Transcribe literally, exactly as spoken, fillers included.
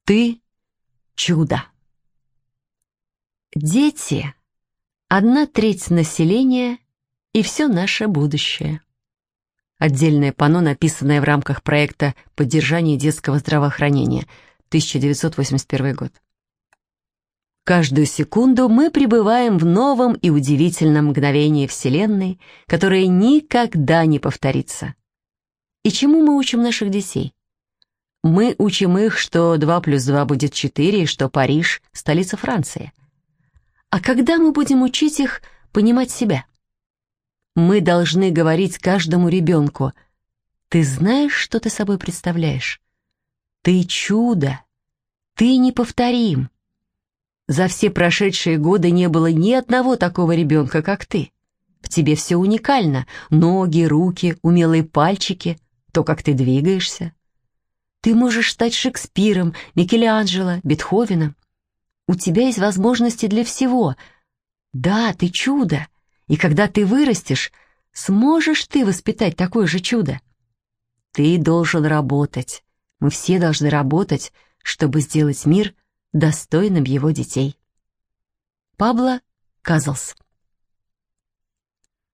Ты — чудо. Дети — одна треть населения и все наше будущее. Отдельное панно, написанное в рамках проекта поддержания детского здравоохранения, тысяча девятьсот восемьдесят первый год. Каждую секунду мы пребываем в новом и удивительном мгновении Вселенной, которое никогда не повторится. И чему мы учим наших детей? Мы учим их, что два плюс два будет четыре, и что Париж — столица Франции. А когда мы будем учить их понимать себя? Мы должны говорить каждому ребенку: «Ты знаешь, что ты собой представляешь? Ты чудо, ты неповторим. За все прошедшие годы не было ни одного такого ребенка, как ты. В тебе все уникально: ноги, руки, умелые пальчики, то, как ты двигаешься. Ты можешь стать Шекспиром, Микеланджело, Бетховеном. У тебя есть возможности для всего. Да, ты чудо. И когда ты вырастешь, сможешь ты воспитать такое же чудо? Ты должен работать. Мы все должны работать, чтобы сделать мир достойным его детей». Пабло Казалс.